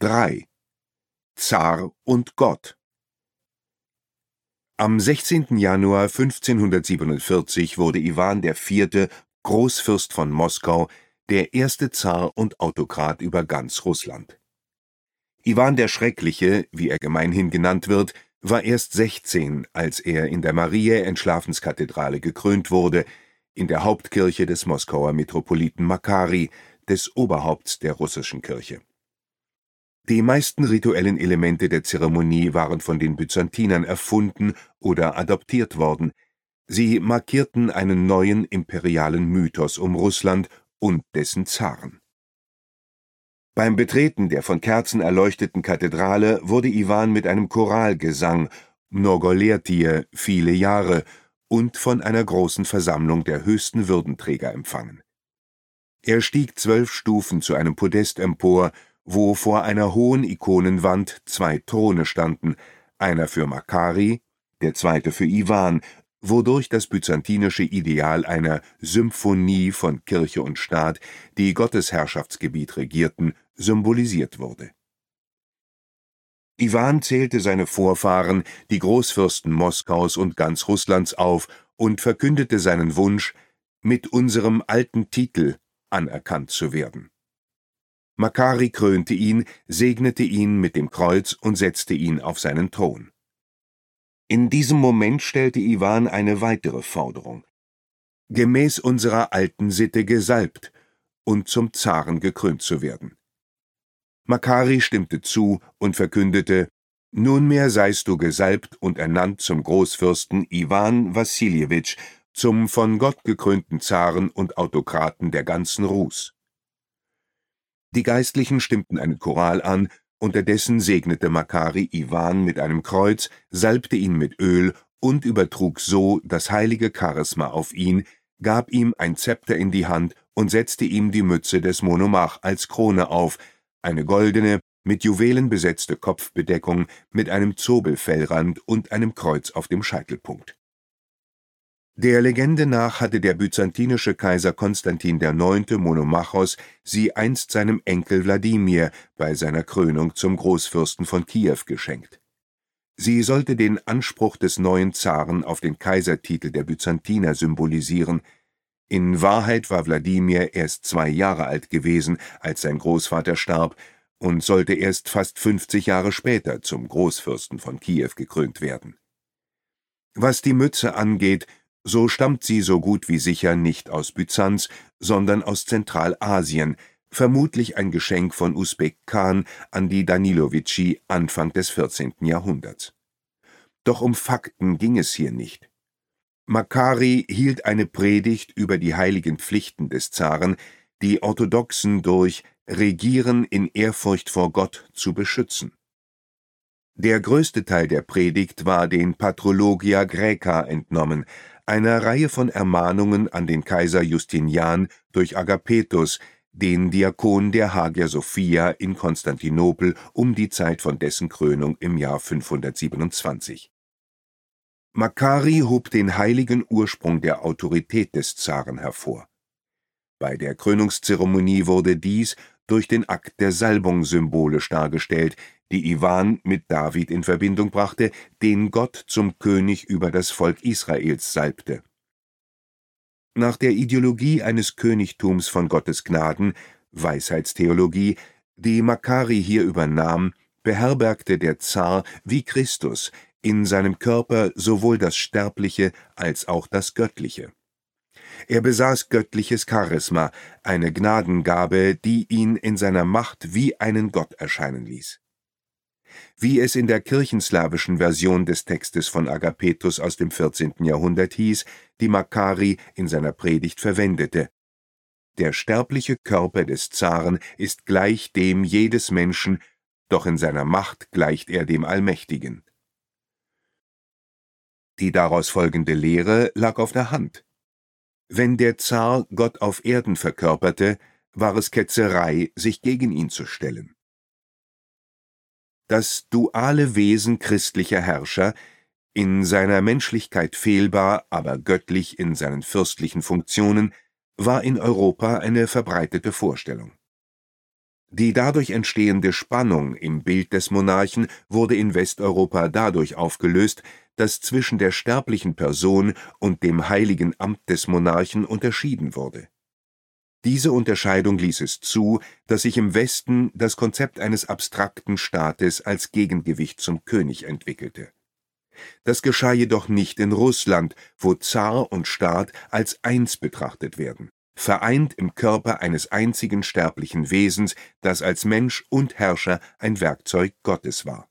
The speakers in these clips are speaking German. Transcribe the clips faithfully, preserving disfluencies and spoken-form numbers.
drei. Zar und Gott. Am sechzehnten Januar fünfzehnhundertsiebenundvierzig wurde Iwan der Vierte, Großfürst von Moskau, der erste Zar und Autokrat über ganz Russland. Iwan der Schreckliche, wie er gemeinhin genannt wird, war erst sechzehn, als er in der Mariä-Entschlafenskathedrale gekrönt wurde, in der Hauptkirche des Moskauer Metropoliten Makari, des Oberhaupts der russischen Kirche. Die meisten rituellen Elemente der Zeremonie waren von den Byzantinern erfunden oder adoptiert worden. Sie markierten einen neuen imperialen Mythos um Russland und dessen Zaren. Beim Betreten der von Kerzen erleuchteten Kathedrale wurde Iwan mit einem Choralgesang Mnogolertie, viele Jahre, und von einer großen Versammlung der höchsten Würdenträger empfangen. Er stieg zwölf Stufen zu einem Podest empor, wo vor einer hohen Ikonenwand zwei Throne standen, einer für Makari, der zweite für Iwan, wodurch das byzantinische Ideal einer Symphonie von Kirche und Staat, die Gottes Herrschaftsgebiet regierten, symbolisiert wurde. Iwan zählte seine Vorfahren, die Großfürsten Moskaus und ganz Russlands, auf und verkündete seinen Wunsch, mit unserem alten Titel anerkannt zu werden. Makari krönte ihn, segnete ihn mit dem Kreuz und setzte ihn auf seinen Thron. In diesem Moment stellte Iwan eine weitere Forderung: gemäß unserer alten Sitte gesalbt und zum Zaren gekrönt zu werden. Makari stimmte zu und verkündete: Nunmehr seist du gesalbt und ernannt zum Großfürsten Iwan Wassiljewitsch, zum von Gott gekrönten Zaren und Autokraten der ganzen Rus. Die Geistlichen stimmten einen Choral an, unterdessen segnete Makari Iwan mit einem Kreuz, salbte ihn mit Öl und übertrug so das heilige Charisma auf ihn, gab ihm ein Zepter in die Hand und setzte ihm die Mütze des Monomach als Krone auf, eine goldene, mit Juwelen besetzte Kopfbedeckung mit einem Zobelfellrand und einem Kreuz auf dem Scheitelpunkt. Der Legende nach hatte der byzantinische Kaiser Konstantin der Neunte Monomachos sie einst seinem Enkel Wladimir bei seiner Krönung zum Großfürsten von Kiew geschenkt. Sie sollte den Anspruch des neuen Zaren auf den Kaisertitel der Byzantiner symbolisieren. In Wahrheit war Wladimir erst zwei Jahre alt gewesen, als sein Großvater starb, und sollte erst fast fünfzig Jahre später zum Großfürsten von Kiew gekrönt werden. Was die Mütze angeht, so stammt sie so gut wie sicher nicht aus Byzanz, sondern aus Zentralasien, vermutlich ein Geschenk von Usbek Khan an die Danilowitschi Anfang des vierzehnten Jahrhunderts. Doch um Fakten ging es hier nicht. Makari hielt eine Predigt über die heiligen Pflichten des Zaren, die Orthodoxen durch Regieren in Ehrfurcht vor Gott zu beschützen. Der größte Teil der Predigt war den Patrologia Graeca entnommen, einer Reihe von Ermahnungen an den Kaiser Justinian durch Agapetos, den Diakon der Hagia Sophia in Konstantinopel um die Zeit von dessen Krönung im Jahr fünfhundertsiebenundzwanzig. Makari hob den heiligen Ursprung der Autorität des Zaren hervor. Bei der Krönungszeremonie wurde dies durch den Akt der Salbung symbolisch dargestellt, die Iwan mit David in Verbindung brachte, den Gott zum König über das Volk Israels salbte. Nach der Ideologie eines Königtums von Gottes Gnaden, Weisheitstheologie, die Makari hier übernahm, beherbergte der Zar wie Christus in seinem Körper sowohl das Sterbliche als auch das Göttliche. Er besaß göttliches Charisma, eine Gnadengabe, die ihn in seiner Macht wie einen Gott erscheinen ließ. Wie es in der kirchenslawischen Version des Textes von Agapetos aus dem vierzehnten Jahrhundert hieß, die Makari in seiner Predigt verwendete: Der sterbliche Körper des Zaren ist gleich dem jedes Menschen, doch in seiner Macht gleicht er dem Allmächtigen. Die daraus folgende Lehre lag auf der Hand. Wenn der Zar Gott auf Erden verkörperte, war es Ketzerei, sich gegen ihn zu stellen. Das duale Wesen christlicher Herrscher, in seiner Menschlichkeit fehlbar, aber göttlich in seinen fürstlichen Funktionen, war in Europa eine verbreitete Vorstellung. Die dadurch entstehende Spannung im Bild des Monarchen wurde in Westeuropa dadurch aufgelöst, dass zwischen der sterblichen Person und dem heiligen Amt des Monarchen unterschieden wurde. Diese Unterscheidung ließ es zu, dass sich im Westen das Konzept eines abstrakten Staates als Gegengewicht zum König entwickelte. Das geschah jedoch nicht in Russland, wo Zar und Staat als eins betrachtet werden, vereint im Körper eines einzigen sterblichen Wesens, das als Mensch und Herrscher ein Werkzeug Gottes war.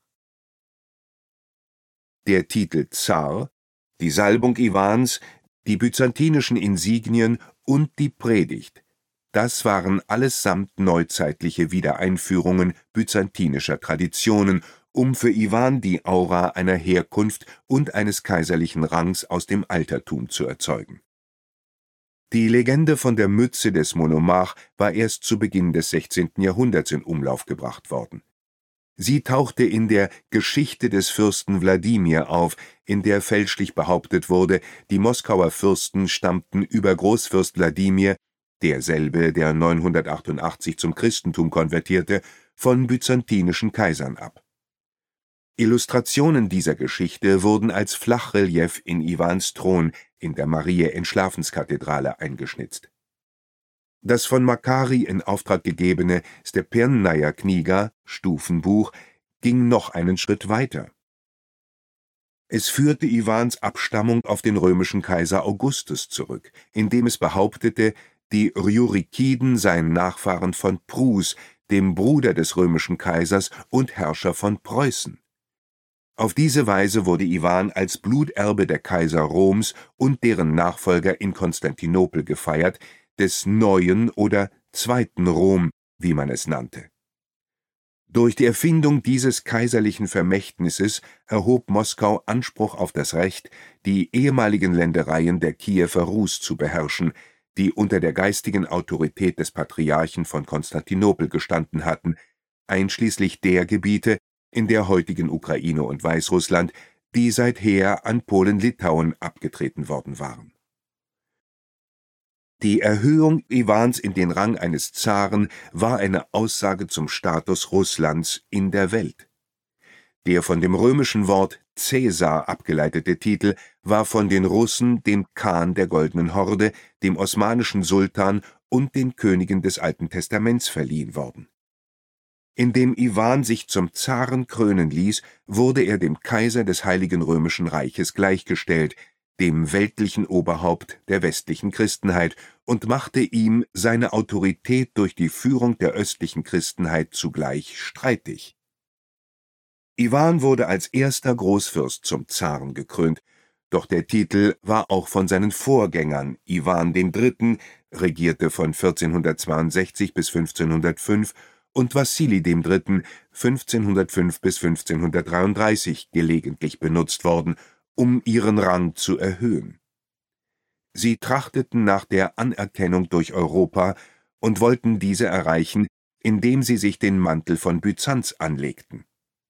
Der Titel Zar, die Salbung Iwans, die byzantinischen Insignien und die Predigt, das waren allesamt neuzeitliche Wiedereinführungen byzantinischer Traditionen, um für Iwan die Aura einer Herkunft und eines kaiserlichen Rangs aus dem Altertum zu erzeugen. Die Legende von der Mütze des Monomach war erst zu Beginn des sechzehnten Jahrhunderts in Umlauf gebracht worden. Sie tauchte in der Geschichte des Fürsten Wladimir auf, in der fälschlich behauptet wurde, die Moskauer Fürsten stammten über Großfürst Wladimir, derselbe, der neunhundertachtundachtzig zum Christentum konvertierte, von byzantinischen Kaisern ab. Illustrationen dieser Geschichte wurden als Flachrelief in Iwans Thron in der Mariä-Entschlafenskathedrale eingeschnitzt. Das von Makari in Auftrag gegebene Stepernaya Kniga Stufenbuch ging noch einen Schritt weiter. Es führte Iwans Abstammung auf den römischen Kaiser Augustus zurück, indem es behauptete, die Rjurikiden seien Nachfahren von Prus, dem Bruder des römischen Kaisers und Herrscher von Preußen. Auf diese Weise wurde Iwan als Bluterbe der Kaiser Roms und deren Nachfolger in Konstantinopel gefeiert, des neuen oder zweiten Rom, wie man es nannte. Durch die Erfindung dieses kaiserlichen Vermächtnisses erhob Moskau Anspruch auf das Recht, die ehemaligen Ländereien der Kiewer Rus zu beherrschen, die unter der geistigen Autorität des Patriarchen von Konstantinopel gestanden hatten, einschließlich der Gebiete in der heutigen Ukraine und Weißrussland, die seither an Polen-Litauen abgetreten worden waren. Die Erhöhung Iwans in den Rang eines Zaren war eine Aussage zum Status Russlands in der Welt. Der von dem römischen Wort Caesar abgeleitete Titel war von den Russen dem Khan der Goldenen Horde, dem osmanischen Sultan und den Königen des Alten Testaments verliehen worden. Indem Iwan sich zum Zaren krönen ließ, wurde er dem Kaiser des Heiligen Römischen Reiches gleichgestellt, dem weltlichen Oberhaupt der westlichen Christenheit, und machte ihm seine Autorität durch die Führung der östlichen Christenheit zugleich streitig. Iwan wurde als erster Großfürst zum Zaren gekrönt, doch der Titel war auch von seinen Vorgängern. Iwan der Dritte regierte von vierzehnhundertzweiundsechzig bis fünfzehnhundertfünf und Wassili der Dritte fünfzehnhundertfünf bis fünfzehnhundertdreiunddreißig gelegentlich benutzt worden, um ihren Rang zu erhöhen. Sie trachteten nach der Anerkennung durch Europa und wollten diese erreichen, indem sie sich den Mantel von Byzanz anlegten.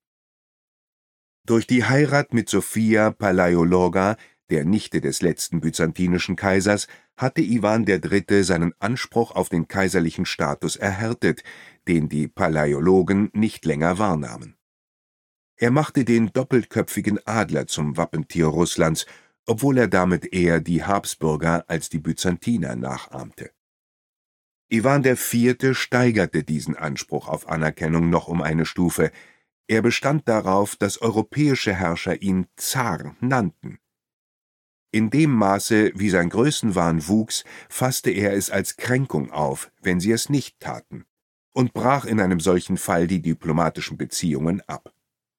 Durch die Heirat mit Sophia Palaiologa, der Nichte des letzten byzantinischen Kaisers, hatte Iwan der Dritte seinen Anspruch auf den kaiserlichen Status erhärtet, den die Palaiologen nicht länger wahrnahmen. Er machte den doppeltköpfigen Adler zum Wappentier Russlands, obwohl er damit eher die Habsburger als die Byzantiner nachahmte. Iwan der Vierte steigerte diesen Anspruch auf Anerkennung noch um eine Stufe. Er bestand darauf, dass europäische Herrscher ihn Zar nannten. In dem Maße, wie sein Größenwahn wuchs, fasste er es als Kränkung auf, wenn sie es nicht taten, und brach in einem solchen Fall die diplomatischen Beziehungen ab.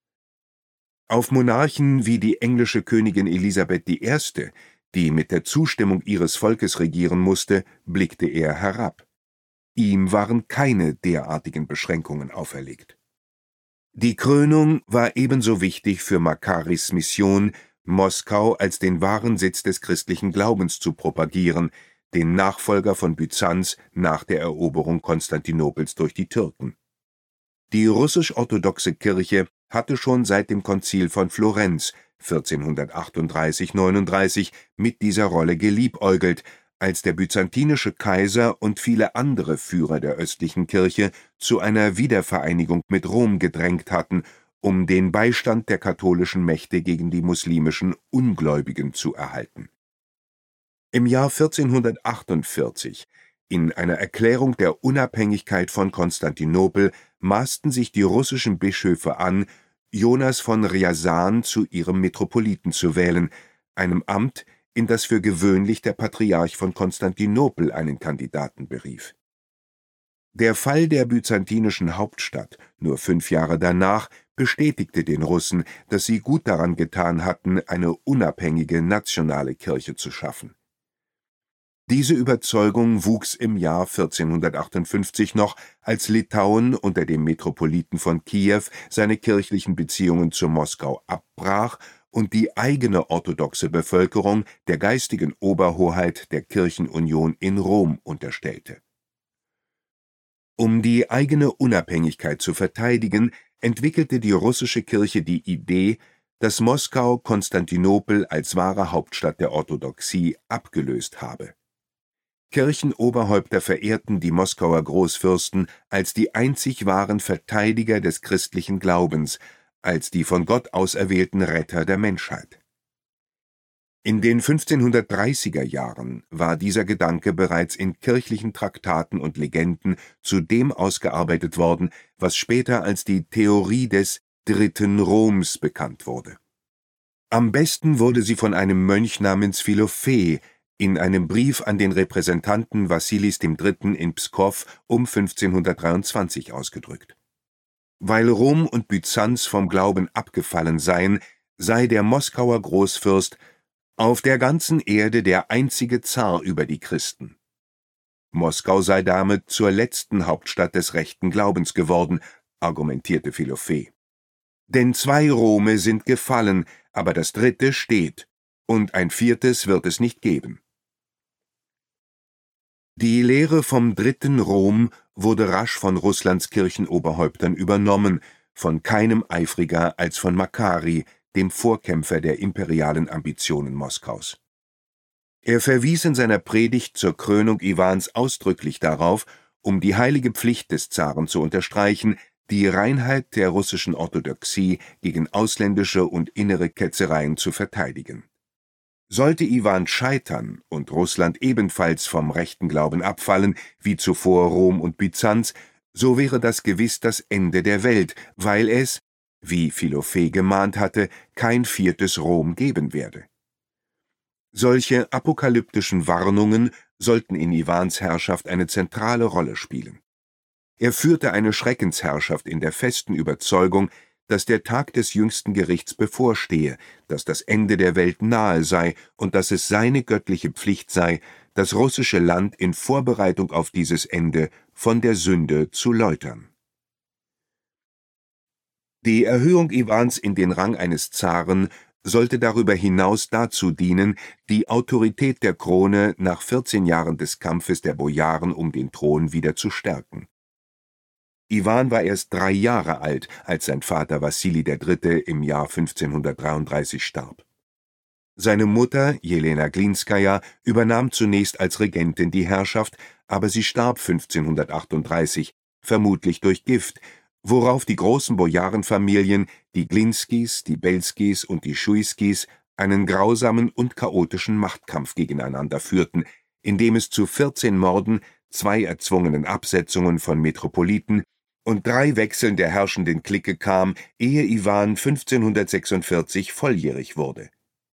Auf Monarchen wie die englische Königin Elisabeth die Erste, die mit der Zustimmung ihres Volkes regieren musste, blickte er herab. Ihm waren keine derartigen Beschränkungen auferlegt. Die Krönung war ebenso wichtig für Makaris Mission, Moskau als den wahren Sitz des christlichen Glaubens zu propagieren, den Nachfolger von Byzanz nach der Eroberung Konstantinopels durch die Türken. Die russisch-orthodoxe Kirche hatte schon seit dem Konzil von Florenz vierzehnhundertachtunddreißig neununddreißig mit dieser Rolle geliebäugelt, als der byzantinische Kaiser und viele andere Führer der östlichen Kirche zu einer Wiedervereinigung mit Rom gedrängt hatten, um den Beistand der katholischen Mächte gegen die muslimischen Ungläubigen zu erhalten. Im Jahr vierzehnhundertachtundvierzig, in einer Erklärung der Unabhängigkeit von Konstantinopel, maßten sich die russischen Bischöfe an, Jonas von Rjasan zu ihrem Metropoliten zu wählen, einem Amt, in das für gewöhnlich der Patriarch von Konstantinopel einen Kandidaten berief. Der Fall der byzantinischen Hauptstadt nur fünf Jahre danach bestätigte den Russen, dass sie gut daran getan hatten, eine unabhängige nationale Kirche zu schaffen. Diese Überzeugung wuchs im Jahr vierzehnhundertachtundfünfzig noch, als Litauen unter dem Metropoliten von Kiew seine kirchlichen Beziehungen zu Moskau abbrach und die eigene orthodoxe Bevölkerung der geistigen Oberhoheit der Kirchenunion in Rom unterstellte. Um die eigene Unabhängigkeit zu verteidigen, entwickelte die russische Kirche die Idee, dass Moskau Konstantinopel als wahre Hauptstadt der Orthodoxie abgelöst habe. Kirchenoberhäupter verehrten die Moskauer Großfürsten als die einzig wahren Verteidiger des christlichen Glaubens, als die von Gott auserwählten Retter der Menschheit. In den fünfzehnhundertdreißiger Jahren war dieser Gedanke bereits in kirchlichen Traktaten und Legenden zu dem ausgearbeitet worden, was später als die Theorie des Dritten Roms bekannt wurde. Am besten wurde sie von einem Mönch namens Philophet in einem Brief an den Repräsentanten Wassilis der Dritte in Pskow um fünfzehnhundertdreiundzwanzig ausgedrückt. Weil Rom und Byzanz vom Glauben abgefallen seien, sei der Moskauer Großfürst auf der ganzen Erde der einzige Zar über die Christen. Moskau sei damit zur letzten Hauptstadt des rechten Glaubens geworden, argumentierte Philophet. Denn zwei Rome sind gefallen, aber das dritte steht, und ein viertes wird es nicht geben. Die Lehre vom Dritten Rom wurde rasch von Russlands Kirchenoberhäuptern übernommen, von keinem eifriger als von Makari, dem Vorkämpfer der imperialen Ambitionen Moskaus. Er verwies in seiner Predigt zur Krönung Iwans ausdrücklich darauf, um die heilige Pflicht des Zaren zu unterstreichen, die Reinheit der russischen Orthodoxie gegen ausländische und innere Ketzereien zu verteidigen. Sollte Iwan scheitern und Russland ebenfalls vom rechten Glauben abfallen, wie zuvor Rom und Byzanz, so wäre das gewiss das Ende der Welt, weil es, wie Philophet gemahnt hatte, kein viertes Rom geben werde. Solche apokalyptischen Warnungen sollten in Iwans Herrschaft eine zentrale Rolle spielen. Er führte eine Schreckensherrschaft in der festen Überzeugung, dass der Tag des jüngsten Gerichts bevorstehe, dass das Ende der Welt nahe sei und dass es seine göttliche Pflicht sei, das russische Land in Vorbereitung auf dieses Ende von der Sünde zu läutern. Die Erhöhung Iwans in den Rang eines Zaren sollte darüber hinaus dazu dienen, die Autorität der Krone nach vierzehn Jahren des Kampfes der Bojaren um den Thron wieder zu stärken. Iwan war erst drei Jahre alt, als sein Vater Wassili der Dritte im Jahr fünfzehnhundertdreiunddreißig starb. Seine Mutter, Jelena Glinskaja, übernahm zunächst als Regentin die Herrschaft, aber sie starb fünfzehnhundertachtunddreißig, vermutlich durch Gift, worauf die großen Bojarenfamilien, die Glinskis, die Belskis und die Schuiskis, einen grausamen und chaotischen Machtkampf gegeneinander führten, in dem es zu vierzehn Morden, zwei erzwungenen Absetzungen von Metropoliten und drei Wechseln der herrschenden Clique kam, ehe Iwan fünfzehnhundertsechsundvierzig volljährig wurde.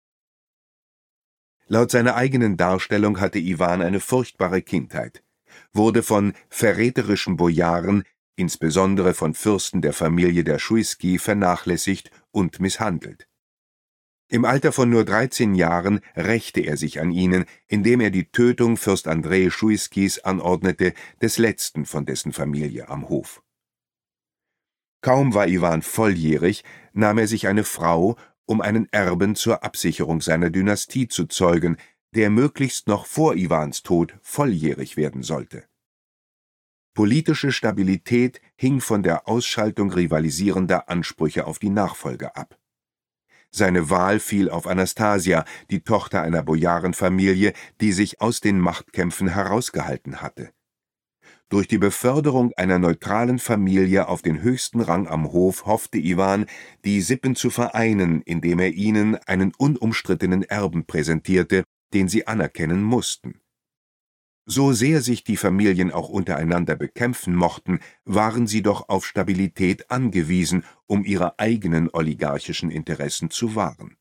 Laut seiner eigenen Darstellung hatte Iwan eine furchtbare Kindheit, wurde von verräterischen Bojaren, insbesondere von Fürsten der Familie der Schuiski, vernachlässigt und misshandelt. Im Alter von nur dreizehn Jahren rächte er sich an ihnen, indem er die Tötung Fürst Andrei Schuiskis anordnete, des letzten von dessen Familie am Hof. Kaum war Iwan volljährig, nahm er sich eine Frau, um einen Erben zur Absicherung seiner Dynastie zu zeugen, der möglichst noch vor Iwans Tod volljährig werden sollte. Politische Stabilität hing von der Ausschaltung rivalisierender Ansprüche auf die Nachfolge ab. Seine Wahl fiel auf Anastasia, die Tochter einer Bojarenfamilie, die sich aus den Machtkämpfen herausgehalten hatte. Durch die Beförderung einer neutralen Familie auf den höchsten Rang am Hof hoffte Iwan, die Sippen zu vereinen, indem er ihnen einen unumstrittenen Erben präsentierte, den sie anerkennen mussten. So sehr sich die Familien auch untereinander bekämpfen mochten, waren sie doch auf Stabilität angewiesen, um ihre eigenen oligarchischen Interessen zu wahren.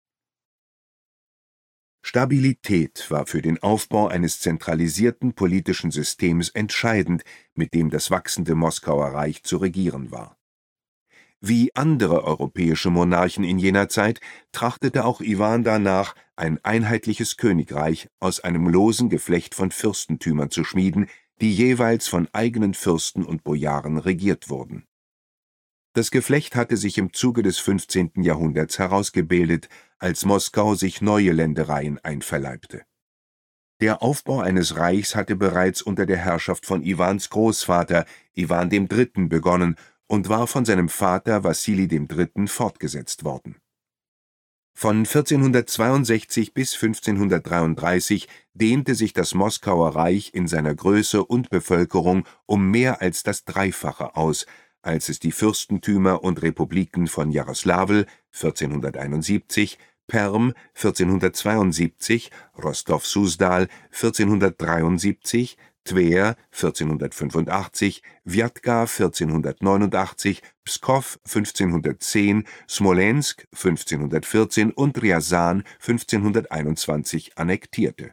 Stabilität war für den Aufbau eines zentralisierten politischen Systems entscheidend, mit dem das wachsende Moskauer Reich zu regieren war. Wie andere europäische Monarchen in jener Zeit trachtete auch Iwan danach, ein einheitliches Königreich aus einem losen Geflecht von Fürstentümern zu schmieden, die jeweils von eigenen Fürsten und Bojaren regiert wurden. Das Geflecht hatte sich im Zuge des fünfzehnten Jahrhunderts herausgebildet, als Moskau sich neue Ländereien einverleibte. Der Aufbau eines Reichs hatte bereits unter der Herrschaft von Iwans Großvater, Iwan der Dritte, begonnen und war von seinem Vater Wassili der Dritte fortgesetzt worden. Von vierzehnhundertzweiundsechzig bis fünfzehnhundertdreiunddreißig dehnte sich das Moskauer Reich in seiner Größe und Bevölkerung um mehr als das Dreifache aus, als es die Fürstentümer und Republiken von Jaroslawl vierzehnhunderteinundsiebzig, Perm vierzehnhundertzweiundsiebzig, Rostow-Suzdal vierzehnhundertdreiundsiebzig, Twer vierzehnhundertfünfundachtzig, Wjatka vierzehnhundertneunundachtzig, Pskow fünfzehnhundertzehn, Smolensk fünfzehnhundertvierzehn und Rjasan fünfzehnhunderteinundzwanzig annektierte.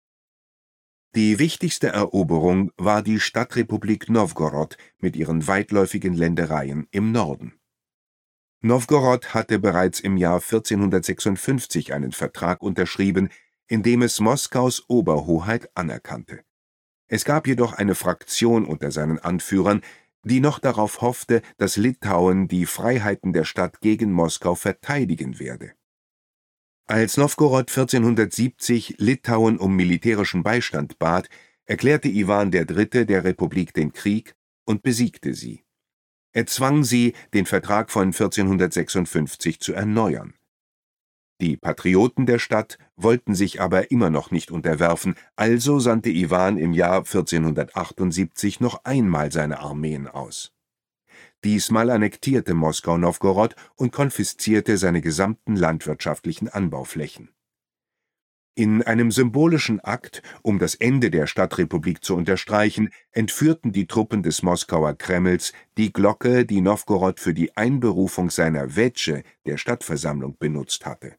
Die wichtigste Eroberung war die Stadtrepublik Nowgorod mit ihren weitläufigen Ländereien im Norden. Nowgorod hatte bereits im Jahr vierzehnhundertsechsundfünfzig einen Vertrag unterschrieben, in dem es Moskaus Oberhoheit anerkannte. Es gab jedoch eine Fraktion unter seinen Anführern, die noch darauf hoffte, dass Litauen die Freiheiten der Stadt gegen Moskau verteidigen werde. Als Nowgorod vierzehnhundertsiebzig Litauen um militärischen Beistand bat, erklärte Iwan der Dritte der Republik den Krieg und besiegte sie. Er zwang sie, den Vertrag von vierzehnhundertsechsundfünfzig zu erneuern. Die Patrioten der Stadt wollten sich aber immer noch nicht unterwerfen, also sandte Iwan im Jahr vierzehnhundertachtundsiebzig noch einmal seine Armeen aus. Diesmal annektierte Moskau Nowgorod und konfiszierte seine gesamten landwirtschaftlichen Anbauflächen. In einem symbolischen Akt, um das Ende der Stadtrepublik zu unterstreichen, entführten die Truppen des Moskauer Kremls die Glocke, die Nowgorod für die Einberufung seiner Wetsche, der Stadtversammlung, benutzt hatte.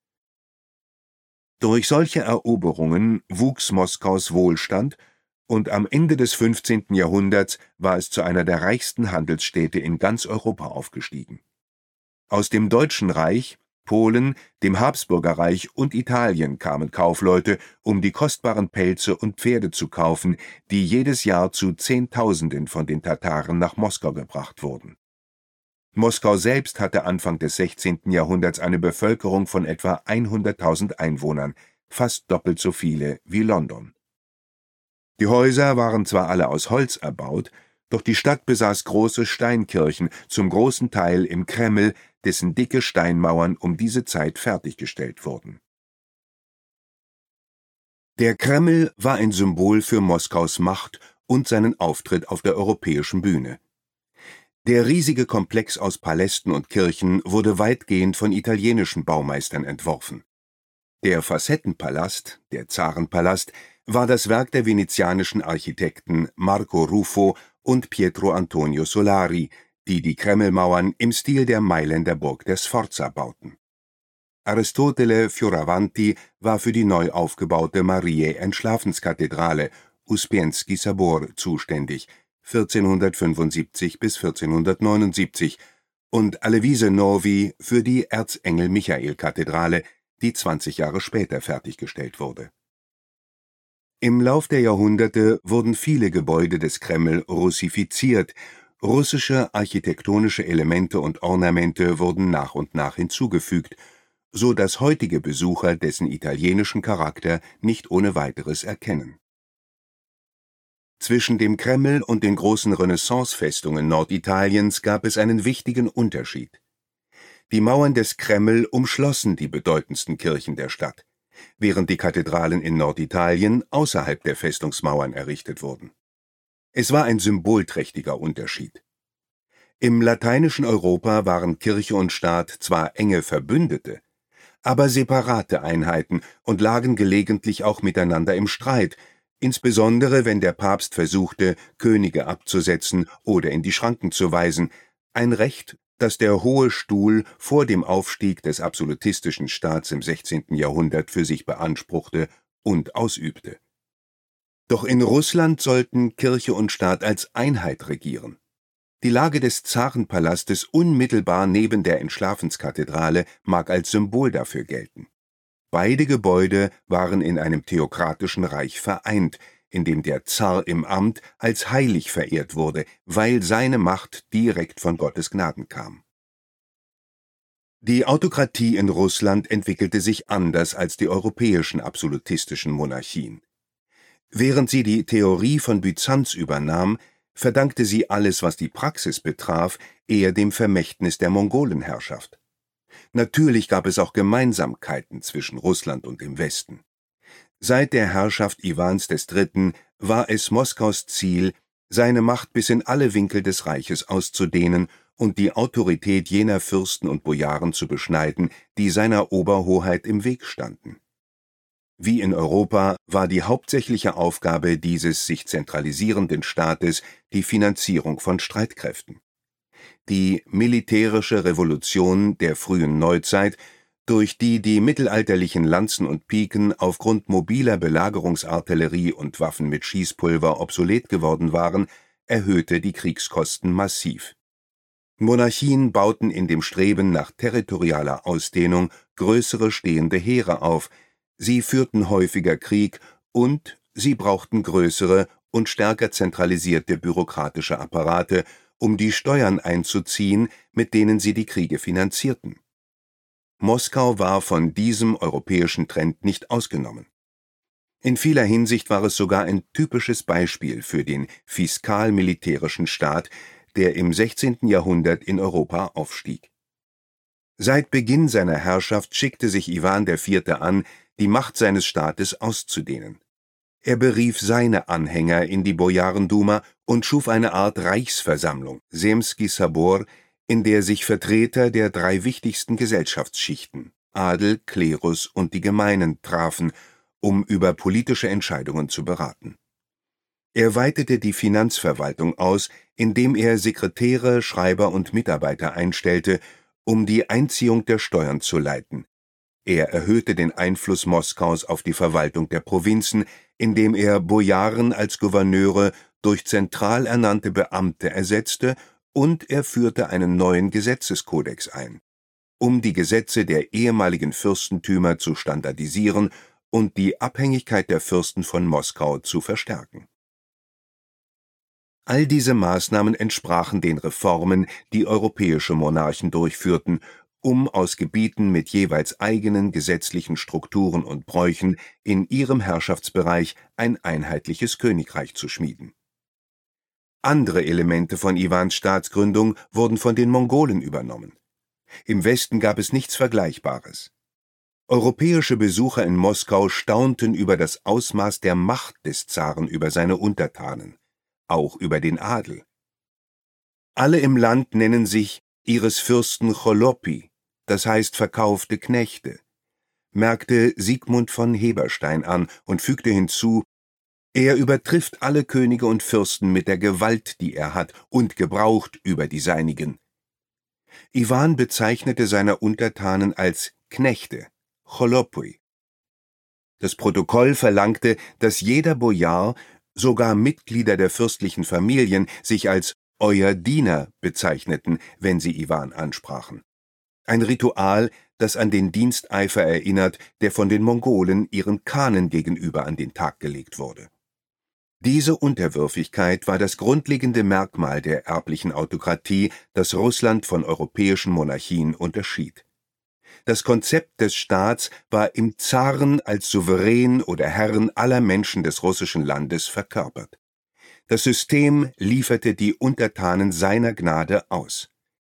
Durch solche Eroberungen wuchs Moskaus Wohlstand, und am Ende des fünfzehnten Jahrhunderts war es zu einer der reichsten Handelsstädte in ganz Europa aufgestiegen. Aus dem Deutschen Reich, Polen, dem Habsburgerreich und Italien kamen Kaufleute, um die kostbaren Pelze und Pferde zu kaufen, die jedes Jahr zu Zehntausenden von den Tataren nach Moskau gebracht wurden. Moskau selbst hatte Anfang des sechzehnten Jahrhunderts eine Bevölkerung von etwa hunderttausend Einwohnern, fast doppelt so viele wie London. Die Häuser waren zwar alle aus Holz erbaut, doch die Stadt besaß große Steinkirchen, zum großen Teil im Kreml, dessen dicke Steinmauern um diese Zeit fertiggestellt wurden. Der Kreml war ein Symbol für Moskaus Macht und seinen Auftritt auf der europäischen Bühne. Der riesige Komplex aus Palästen und Kirchen wurde weitgehend von italienischen Baumeistern entworfen. Der Facettenpalast, der Zarenpalast, war das Werk der venezianischen Architekten Marco Ruffo und Pietro Antonio Solari, die die Kremlmauern im Stil der Mailänder Burg der Sforza bauten. Aristotele Fioravanti war für die neu aufgebaute Mariä Entschlafenskathedrale, Uspienski Sabor, zuständig, vierzehnhundertfünfundsiebzig bis vierzehnhundertneunundsiebzig, und Alevize Novi für die Erzengel-Michael-Kathedrale, die zwanzig Jahre später fertiggestellt wurde. Im Lauf der Jahrhunderte wurden viele Gebäude des Kreml russifiziert, russische architektonische Elemente und Ornamente wurden nach und nach hinzugefügt, so dass heutige Besucher dessen italienischen Charakter nicht ohne weiteres erkennen. Zwischen dem Kreml und den großen Renaissance-Festungen Norditaliens gab es einen wichtigen Unterschied. Die Mauern des Kreml umschlossen die bedeutendsten Kirchen der Stadt, während die Kathedralen in Norditalien außerhalb der Festungsmauern errichtet wurden. Es war ein symbolträchtiger Unterschied. Im lateinischen Europa waren Kirche und Staat zwar enge Verbündete, aber separate Einheiten und lagen gelegentlich auch miteinander im Streit, insbesondere wenn der Papst versuchte, Könige abzusetzen oder in die Schranken zu weisen, ein Recht, das der Hohe Stuhl vor dem Aufstieg des absolutistischen Staats im sechzehnten Jahrhundert für sich beanspruchte und ausübte. Doch in Russland sollten Kirche und Staat als Einheit regieren. Die Lage des Zarenpalastes unmittelbar neben der Entschlafenskathedrale mag als Symbol dafür gelten. Beide Gebäude waren in einem theokratischen Reich vereint, in dem der Zar im Amt als heilig verehrt wurde, weil seine Macht direkt von Gottes Gnaden kam. Die Autokratie in Russland entwickelte sich anders als die europäischen absolutistischen Monarchien. Während sie die Theorie von Byzanz übernahm, verdankte sie alles, was die Praxis betraf, eher dem Vermächtnis der Mongolenherrschaft. Natürlich gab es auch Gemeinsamkeiten zwischen Russland und dem Westen. Seit der Herrschaft Iwans des Dritten war es Moskaus Ziel, seine Macht bis in alle Winkel des Reiches auszudehnen und die Autorität jener Fürsten und Bojaren zu beschneiden, die seiner Oberhoheit im Weg standen. Wie in Europa war die hauptsächliche Aufgabe dieses sich zentralisierenden Staates die Finanzierung von Streitkräften. Die militärische Revolution der frühen Neuzeit, durch die die mittelalterlichen Lanzen und Piken aufgrund mobiler Belagerungsartillerie und Waffen mit Schießpulver obsolet geworden waren, erhöhte die Kriegskosten massiv. Monarchien bauten in dem Streben nach territorialer Ausdehnung größere stehende Heere auf, sie führten häufiger Krieg und sie brauchten größere und stärker zentralisierte bürokratische Apparate, um die Steuern einzuziehen, mit denen sie die Kriege finanzierten. Moskau war von diesem europäischen Trend nicht ausgenommen. In vieler Hinsicht war es sogar ein typisches Beispiel für den fiskal-militärischen Staat, der im sechzehnten Jahrhundert in Europa aufstieg. Seit Beginn seiner Herrschaft schickte sich Iwan der Vierte an, die Macht seines Staates auszudehnen. Er berief seine Anhänger in die Bojarenduma und schuf eine Art Reichsversammlung, Semski Sabor, in der sich Vertreter der drei wichtigsten Gesellschaftsschichten, Adel, Klerus und die Gemeinen, trafen, um über politische Entscheidungen zu beraten. Er weitete die Finanzverwaltung aus, indem er Sekretäre, Schreiber und Mitarbeiter einstellte, um die Einziehung der Steuern zu leiten. Er erhöhte den Einfluss Moskaus auf die Verwaltung der Provinzen, indem er Bojaren als Gouverneure durch zentral ernannte Beamte ersetzte, und er führte einen neuen Gesetzeskodex ein, um die Gesetze der ehemaligen Fürstentümer zu standardisieren und die Abhängigkeit der Fürsten von Moskau zu verstärken. All diese Maßnahmen entsprachen den Reformen, die europäische Monarchen durchführten, um aus Gebieten mit jeweils eigenen gesetzlichen Strukturen und Bräuchen in ihrem Herrschaftsbereich ein einheitliches Königreich zu schmieden. Andere Elemente von Iwans Staatsgründung wurden von den Mongolen übernommen. Im Westen gab es nichts Vergleichbares. Europäische Besucher in Moskau staunten über das Ausmaß der Macht des Zaren über seine Untertanen, auch über den Adel. Alle im Land nennen sich ihres Fürsten Cholopi, das heißt verkaufte Knechte, merkte Sigmund von Heberstein an und fügte hinzu: Er übertrifft alle Könige und Fürsten mit der Gewalt, die er hat und gebraucht über die seinigen. Iwan bezeichnete seine Untertanen als Knechte, Cholopui. Das Protokoll verlangte, dass jeder Bojar, sogar Mitglieder der fürstlichen Familien, sich als »Euer Diener« bezeichneten, wenn sie Iwan ansprachen. Ein Ritual, das an den Diensteifer erinnert, der von den Mongolen ihren Khanen gegenüber an den Tag gelegt wurde. Diese Unterwürfigkeit war das grundlegende Merkmal der erblichen Autokratie, das Russland von europäischen Monarchien unterschied. Das Konzept des Staats war im Zaren als Souverän oder Herrn aller Menschen des russischen Landes verkörpert. Das System lieferte die Untertanen seiner Gnade aus.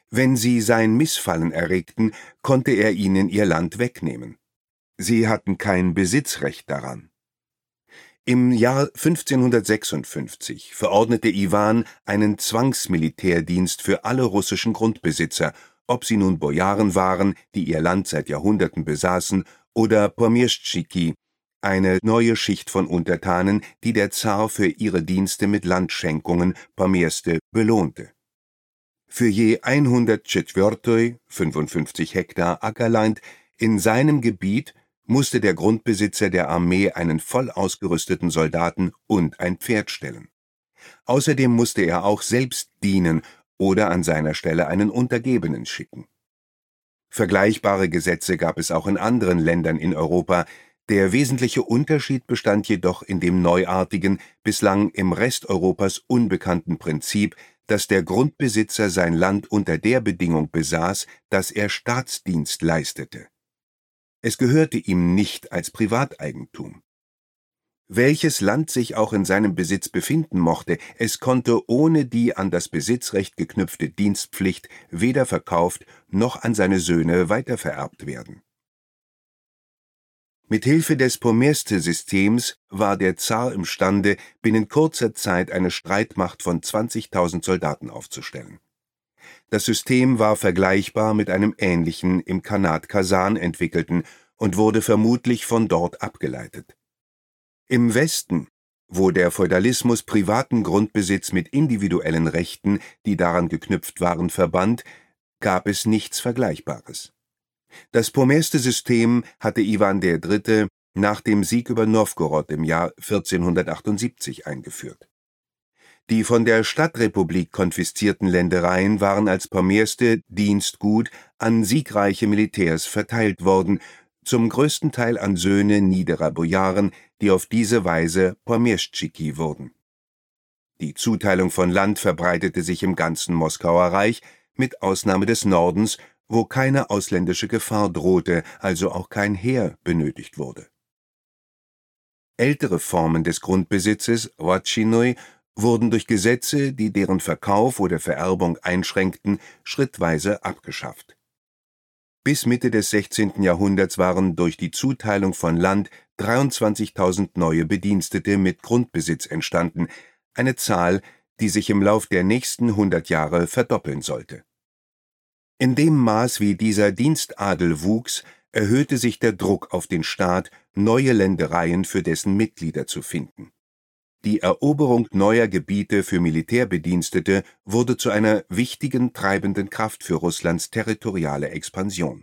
Wenn sie sein Missfallen erregten, konnte er ihnen ihr Land wegnehmen. Sie hatten kein Besitzrecht daran. Im Jahr fünfzehnhundertsechsundfünfzig verordnete Iwan einen Zwangsmilitärdienst für alle russischen Grundbesitzer, ob sie nun Bojaren waren, die ihr Land seit Jahrhunderten besaßen, oder Pomieschtschiky, eine neue Schicht von Untertanen, die der Zar für ihre Dienste mit Landschenkungen (Pomierste) belohnte. Für je hundert Tschetwörtoj, fünfundfünfzig Hektar Ackerland, in seinem Gebiet musste der Grundbesitzer der Armee einen voll ausgerüsteten Soldaten und ein Pferd stellen. Außerdem musste er auch selbst dienen oder an seiner Stelle einen Untergebenen schicken. Vergleichbare Gesetze gab es auch in anderen Ländern in Europa. Der wesentliche Unterschied bestand jedoch in dem neuartigen, bislang im Rest Europas unbekannten Prinzip, dass der Grundbesitzer sein Land unter der Bedingung besaß, dass er Staatsdienst leistete. Es gehörte ihm nicht als Privateigentum. Welches Land sich auch in seinem Besitz befinden mochte, es konnte ohne die an das Besitzrecht geknüpfte Dienstpflicht weder verkauft noch an seine Söhne weitervererbt werden. Mit Hilfe des Pomierste-Systems war der Zar imstande, binnen kurzer Zeit eine Streitmacht von zwanzigtausend Soldaten aufzustellen. Das System war vergleichbar mit einem ähnlichen im Khanat Kasan entwickelten und wurde vermutlich von dort abgeleitet. Im Westen, wo der Feudalismus privaten Grundbesitz mit individuellen Rechten, die daran geknüpft waren, verband, gab es nichts Vergleichbares. Das Pomierste-System hatte Iwan der Dritte nach dem Sieg über Nowgorod im Jahr vierzehnhundertachtundsiebzig eingeführt. Die von der Stadtrepublik konfiszierten Ländereien waren als Pomierste Dienstgut an siegreiche Militärs verteilt worden, zum größten Teil an Söhne niederer Bojaren, die auf diese Weise Pomieschtschiky wurden. Die Zuteilung von Land verbreitete sich im ganzen Moskauer Reich, mit Ausnahme des Nordens, wo keine ausländische Gefahr drohte, also auch kein Heer benötigt wurde. Ältere Formen des Grundbesitzes, Watschinoi, wurden durch Gesetze, die deren Verkauf oder Vererbung einschränkten, schrittweise abgeschafft. Bis Mitte des sechzehnten Jahrhunderts waren durch die Zuteilung von Land dreiundzwanzigtausend neue Bedienstete mit Grundbesitz entstanden, eine Zahl, die sich im Lauf der nächsten hundert Jahre verdoppeln sollte. In dem Maß, wie dieser Dienstadel wuchs, erhöhte sich der Druck auf den Staat, neue Ländereien für dessen Mitglieder zu finden. Die Eroberung neuer Gebiete für Militärbedienstete wurde zu einer wichtigen treibenden Kraft für Russlands territoriale Expansion.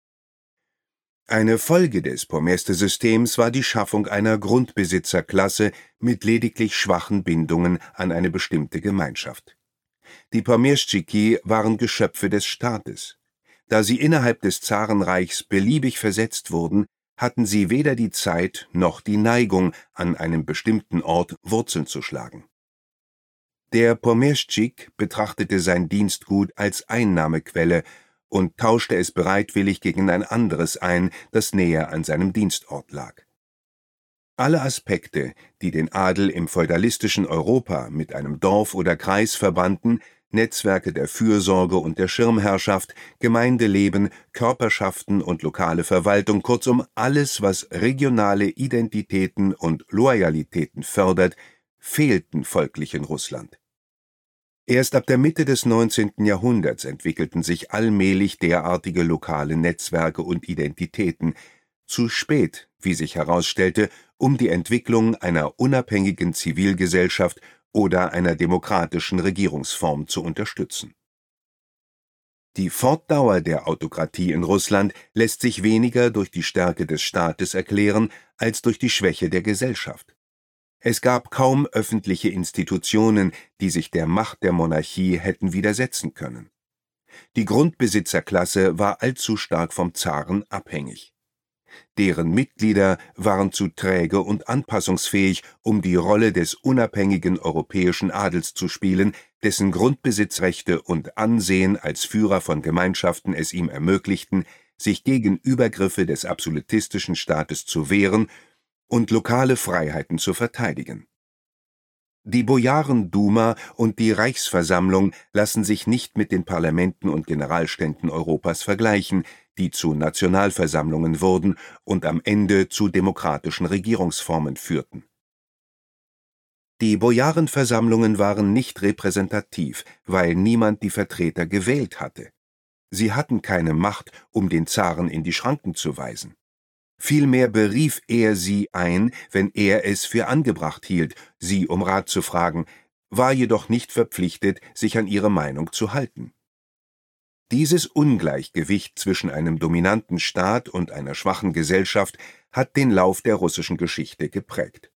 Eine Folge des Pomierste-Systems war die Schaffung einer Grundbesitzerklasse mit lediglich schwachen Bindungen an eine bestimmte Gemeinschaft. Die Pomieschtschiky waren Geschöpfe des Staates. Da sie innerhalb des Zarenreichs beliebig versetzt wurden, hatten sie weder die Zeit noch die Neigung, an einem bestimmten Ort Wurzeln zu schlagen. Der Pomieschtschiky betrachtete sein Dienstgut als Einnahmequelle und tauschte es bereitwillig gegen ein anderes ein, das näher an seinem Dienstort lag. Alle Aspekte, die den Adel im feudalistischen Europa mit einem Dorf oder Kreis verbanden, Netzwerke der Fürsorge und der Schirmherrschaft, Gemeindeleben, Körperschaften und lokale Verwaltung, kurzum alles, was regionale Identitäten und Loyalitäten fördert, fehlten folglich in Russland. Erst ab der Mitte des neunzehnten Jahrhunderts entwickelten sich allmählich derartige lokale Netzwerke und Identitäten, zu spät, wie sich herausstellte, um die Entwicklung einer unabhängigen Zivilgesellschaft oder einer demokratischen Regierungsform zu unterstützen. Die Fortdauer der Autokratie in Russland lässt sich weniger durch die Stärke des Staates erklären als durch die Schwäche der Gesellschaft. Es gab kaum öffentliche Institutionen, die sich der Macht der Monarchie hätten widersetzen können. Die Grundbesitzerklasse war allzu stark vom Zaren abhängig. Deren Mitglieder waren zu träge und anpassungsfähig, um die Rolle des unabhängigen europäischen Adels zu spielen, dessen Grundbesitzrechte und Ansehen als Führer von Gemeinschaften es ihm ermöglichten, sich gegen Übergriffe des absolutistischen Staates zu wehren und lokale Freiheiten zu verteidigen. Die Bojarenduma und die Reichsversammlung lassen sich nicht mit den Parlamenten und Generalständen Europas vergleichen, die zu Nationalversammlungen wurden und am Ende zu demokratischen Regierungsformen führten. Die Bojarenversammlungen waren nicht repräsentativ, weil niemand die Vertreter gewählt hatte. Sie hatten keine Macht, um den Zaren in die Schranken zu weisen. Vielmehr berief er sie ein, wenn er es für angebracht hielt, sie um Rat zu fragen, war jedoch nicht verpflichtet, sich an ihre Meinung zu halten. Dieses Ungleichgewicht zwischen einem dominanten Staat und einer schwachen Gesellschaft hat den Lauf der russischen Geschichte geprägt.